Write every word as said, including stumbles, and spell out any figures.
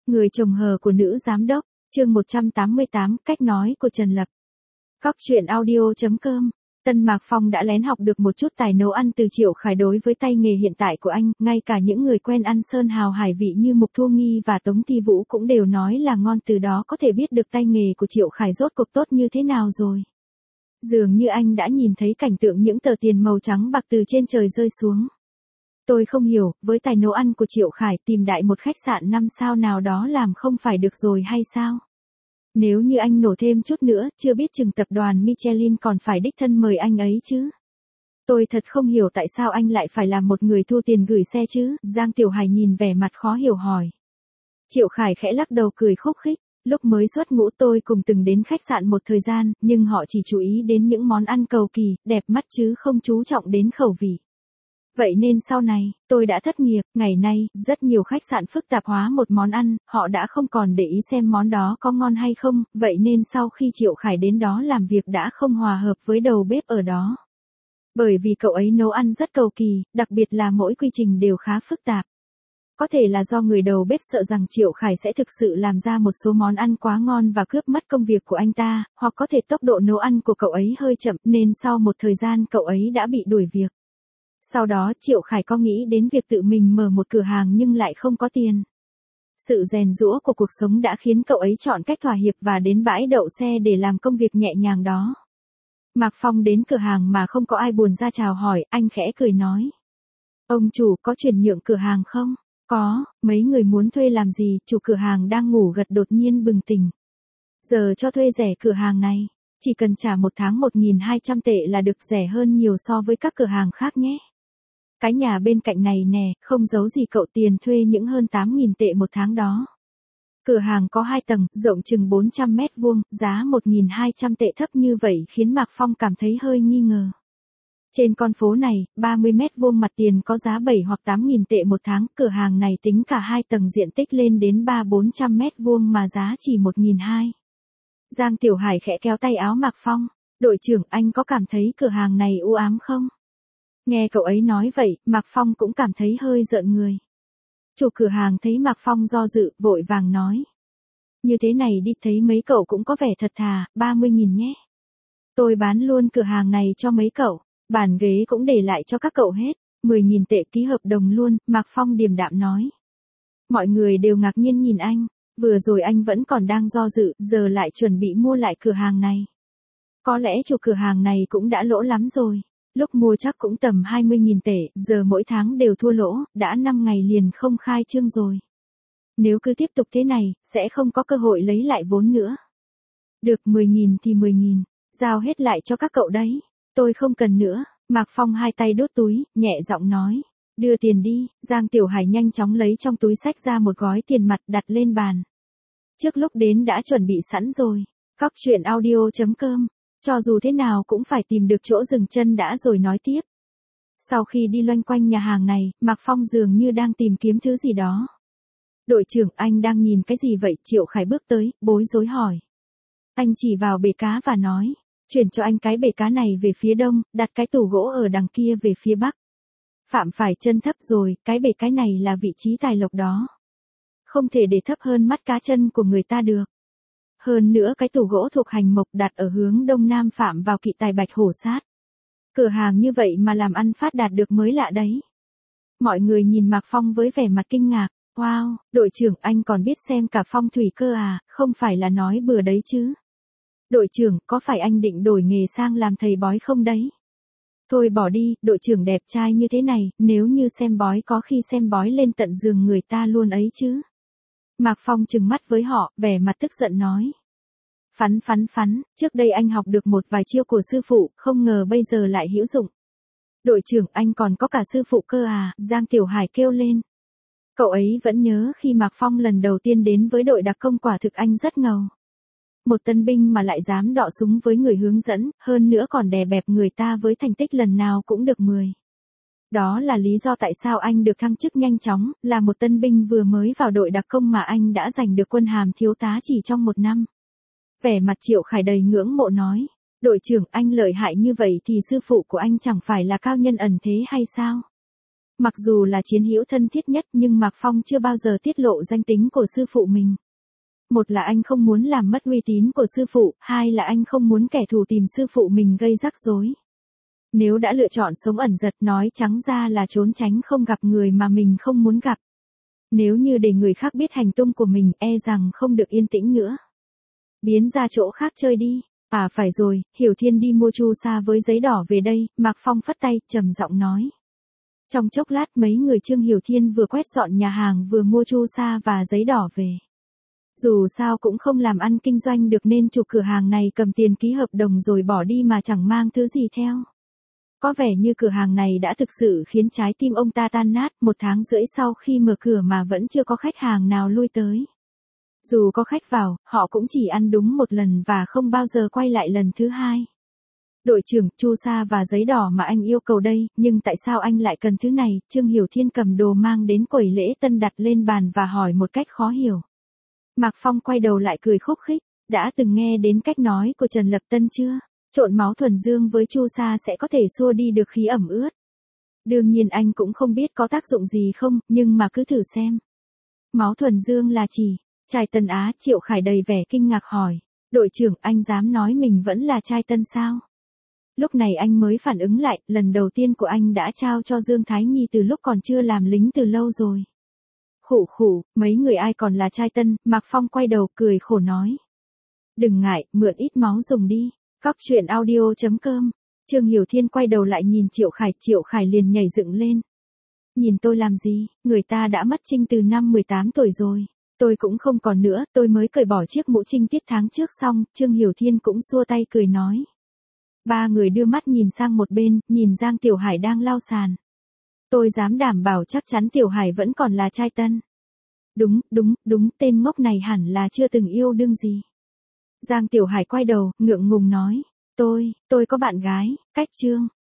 Người chồng hờ của nữ giám đốc, chương một trăm tám mươi tám, cách nói của Trần Lập. Cóc truyện audio chấm com. Tân Mạc Phong đã lén học được một chút tài nấu ăn từ Triệu Khải. Đối với tay nghề hiện tại của anh, ngay cả những người quen ăn sơn hào hải vị như Mục Thu Nghi và Tống Thi Vũ cũng đều nói là ngon, từ đó có thể biết được tay nghề của Triệu Khải rốt cuộc tốt như thế nào rồi. Dường như anh đã nhìn thấy cảnh tượng những tờ tiền màu trắng bạc từ trên trời rơi xuống. Tôi không hiểu, với tài nấu ăn của Triệu Khải tìm đại một khách sạn năm sao nào đó làm không phải được rồi hay sao? Nếu như anh nổ thêm chút nữa, chưa biết chừng tập đoàn Michelin còn phải đích thân mời anh ấy chứ. Tôi thật không hiểu tại sao anh lại phải làm một người thu tiền gửi xe chứ, Giang Tiểu Hải nhìn vẻ mặt khó hiểu hỏi. Triệu Khải khẽ lắc đầu cười khúc khích, lúc mới xuất ngũ tôi cùng từng đến khách sạn một thời gian, nhưng họ chỉ chú ý đến những món ăn cầu kỳ, đẹp mắt chứ không chú trọng đến khẩu vị. Vậy nên sau này, tôi đã thất nghiệp, ngày nay, rất nhiều khách sạn phức tạp hóa một món ăn, họ đã không còn để ý xem món đó có ngon hay không, vậy nên sau khi Triệu Khải đến đó làm việc đã không hòa hợp với đầu bếp ở đó. Bởi vì cậu ấy nấu ăn rất cầu kỳ, đặc biệt là mỗi quy trình đều khá phức tạp. Có thể là do người đầu bếp sợ rằng Triệu Khải sẽ thực sự làm ra một số món ăn quá ngon và cướp mất công việc của anh ta, hoặc có thể tốc độ nấu ăn của cậu ấy hơi chậm nên sau một thời gian cậu ấy đã bị đuổi việc. Sau đó Triệu Khải có nghĩ đến việc tự mình mở một cửa hàng nhưng lại không có tiền. Sự rèn giũa của cuộc sống đã khiến cậu ấy chọn cách thỏa hiệp và đến bãi đậu xe để làm công việc nhẹ nhàng đó. Mạc Phong đến cửa hàng mà không có ai buồn ra chào hỏi, anh khẽ cười nói. Ông chủ có chuyển nhượng cửa hàng không? Có, mấy người muốn thuê làm gì? Chủ cửa hàng đang ngủ gật đột nhiên bừng tỉnh. Giờ cho thuê rẻ cửa hàng này. Chỉ cần trả một tháng một nghìn hai trăm tệ là được, rẻ hơn nhiều so với các cửa hàng khác nhé. Cái nhà bên cạnh này nè, không giấu gì cậu, tiền thuê những hơn tám nghìn tệ một tháng đó. Cửa hàng có hai tầng, rộng chừng bốn trăm mét vuông, giá một nghìn hai trăm tệ thấp như vậy khiến Mạc Phong cảm thấy hơi nghi ngờ. Trên con phố này, ba mươi mét vuông mặt tiền có giá bảy hoặc tám nghìn tệ một tháng, cửa hàng này tính cả hai tầng diện tích lên đến ba bốn trăm mét vuông mà giá chỉ một nghìn hai trăm. Giang Tiểu Hải khẽ kéo tay áo Mạc Phong, đội trưởng anh có cảm thấy cửa hàng này u ám không? Nghe cậu ấy nói vậy, Mạc Phong cũng cảm thấy hơi rợn người. Chủ cửa hàng thấy Mạc Phong do dự, vội vàng nói. Như thế này đi, thấy mấy cậu cũng có vẻ thật thà, ba mươi nghìn nhé. Tôi bán luôn cửa hàng này cho mấy cậu, bàn ghế cũng để lại cho các cậu hết, mười nghìn tệ ký hợp đồng luôn, Mạc Phong điềm đạm nói. Mọi người đều ngạc nhiên nhìn anh, vừa rồi anh vẫn còn đang do dự, giờ lại chuẩn bị mua lại cửa hàng này. Có lẽ chủ cửa hàng này cũng đã lỗ lắm rồi. Lúc mua chắc cũng tầm hai mươi nghìn tệ, giờ mỗi tháng đều thua lỗ, đã năm ngày liền không khai trương rồi. Nếu cứ tiếp tục thế này, sẽ không có cơ hội lấy lại vốn nữa. Được, mười nghìn thì mười nghìn, giao hết lại cho các cậu đấy. Tôi không cần nữa, Mạc Phong hai tay đút túi, nhẹ giọng nói. Đưa tiền đi, Giang Tiểu Hải nhanh chóng lấy trong túi xách ra một gói tiền mặt đặt lên bàn. Trước lúc đến đã chuẩn bị sẵn rồi. Cóc truyện audio chấm com. Cho dù thế nào cũng phải tìm được chỗ dừng chân đã rồi nói tiếp. Sau khi đi loanh quanh nhà hàng này, Mạc Phong dường như đang tìm kiếm thứ gì đó. Đội trưởng, anh đang nhìn cái gì vậy? Triệu Khải bước tới, bối rối hỏi. Anh chỉ vào bể cá và nói, chuyển cho anh cái bể cá này về phía đông, đặt cái tủ gỗ ở đằng kia về phía bắc. Phạm phải chân thấp rồi, cái bể cái này là vị trí tài lộc đó. Không thể để thấp hơn mắt cá chân của người ta được. Hơn nữa cái tủ gỗ thuộc hành mộc đặt ở hướng đông nam phạm vào kỵ tài bạch hổ sát. Cửa hàng như vậy mà làm ăn phát đạt được mới lạ đấy. Mọi người nhìn Mạc Phong với vẻ mặt kinh ngạc. Wow, đội trưởng anh còn biết xem cả phong thủy cơ à, không phải là nói bừa đấy chứ. Đội trưởng, có phải anh định đổi nghề sang làm thầy bói không đấy? Thôi bỏ đi, đội trưởng đẹp trai như thế này, nếu như xem bói có khi xem bói lên tận giường người ta luôn ấy chứ. Mạc Phong trừng mắt với họ, vẻ mặt tức giận nói. Phắn phắn phắn, trước đây anh học được một vài chiêu của sư phụ, không ngờ bây giờ lại hữu dụng. Đội trưởng, anh còn có cả sư phụ cơ à, Giang Tiểu Hải kêu lên. Cậu ấy vẫn nhớ khi Mạc Phong lần đầu tiên đến với đội đặc công, quả thực anh rất ngầu. Một tân binh mà lại dám đọ súng với người hướng dẫn, hơn nữa còn đè bẹp người ta với thành tích lần nào cũng được mười. Đó là lý do tại sao anh được thăng chức nhanh chóng, là một tân binh vừa mới vào đội đặc công mà anh đã giành được quân hàm thiếu tá chỉ trong một năm. Vẻ mặt Triệu Khải đầy ngưỡng mộ nói, đội trưởng anh lợi hại như vậy thì sư phụ của anh chẳng phải là cao nhân ẩn thế hay sao? Mặc dù là chiến hữu thân thiết nhất nhưng Mạc Phong chưa bao giờ tiết lộ danh tính của sư phụ mình. Một là anh không muốn làm mất uy tín của sư phụ, hai là anh không muốn kẻ thù tìm sư phụ mình gây rắc rối. Nếu đã lựa chọn sống ẩn giật nói trắng ra là trốn tránh không gặp người mà mình không muốn gặp. Nếu như để người khác biết hành tung của mình e rằng không được yên tĩnh nữa. Biến ra chỗ khác chơi đi. À phải rồi, Hiểu Thiên đi mua chu sa với giấy đỏ về đây, Mạc Phong phất tay, trầm giọng nói. Trong chốc lát mấy người Trương Hiểu Thiên vừa quét dọn nhà hàng vừa mua chu sa và giấy đỏ về. Dù sao cũng không làm ăn kinh doanh được nên chủ cửa hàng này cầm tiền ký hợp đồng rồi bỏ đi mà chẳng mang thứ gì theo. Có vẻ như cửa hàng này đã thực sự khiến trái tim ông ta tan nát, một tháng rưỡi sau khi mở cửa mà vẫn chưa có khách hàng nào lui tới. Dù có khách vào, họ cũng chỉ ăn đúng một lần và không bao giờ quay lại lần thứ hai. Đội trưởng, chu sa và giấy đỏ mà anh yêu cầu đây, nhưng tại sao anh lại cần thứ này? Trương Hiểu Thiên cầm đồ mang đến quầy lễ tân đặt lên bàn và hỏi một cách khó hiểu. Mạc Phong quay đầu lại cười khúc khích, đã từng nghe đến cách nói của Trần Lập Tân chưa? Trộn máu thuần dương với chu sa sẽ có thể xua đi được khí ẩm ướt. Đương nhiên anh cũng không biết có tác dụng gì không, nhưng mà cứ thử xem. Máu thuần dương là chỉ, trai Tân Á. Triệu Khải đầy vẻ kinh ngạc hỏi, đội trưởng anh dám nói mình vẫn là trai Tân sao? Lúc này anh mới phản ứng lại, lần đầu tiên của anh đã trao cho Dương Thái Nhi từ lúc còn chưa làm lính từ lâu rồi. Khụ khụ, mấy người ai còn là trai Tân? Mạc Phong quay đầu cười khổ nói. Đừng ngại, mượn ít máu dùng đi. Cóc truyện audio chấm com. Trương Hiểu Thiên quay đầu lại nhìn Triệu Khải, Triệu Khải liền nhảy dựng lên. Nhìn tôi làm gì, người ta đã mất trinh từ năm mười tám tuổi rồi. Tôi cũng không còn nữa, tôi mới cởi bỏ chiếc mũ trinh tiết tháng trước xong, Trương Hiểu Thiên cũng xua tay cười nói. Ba người đưa mắt nhìn sang một bên, nhìn Giang Tiểu Hải đang lau sàn. Tôi dám đảm bảo chắc chắn Tiểu Hải vẫn còn là trai Tân. Đúng, đúng, đúng, tên ngốc này hẳn là chưa từng yêu đương gì. Giang Tiểu Hải quay đầu, ngượng ngùng nói. Tôi, tôi có bạn gái, cách Trương.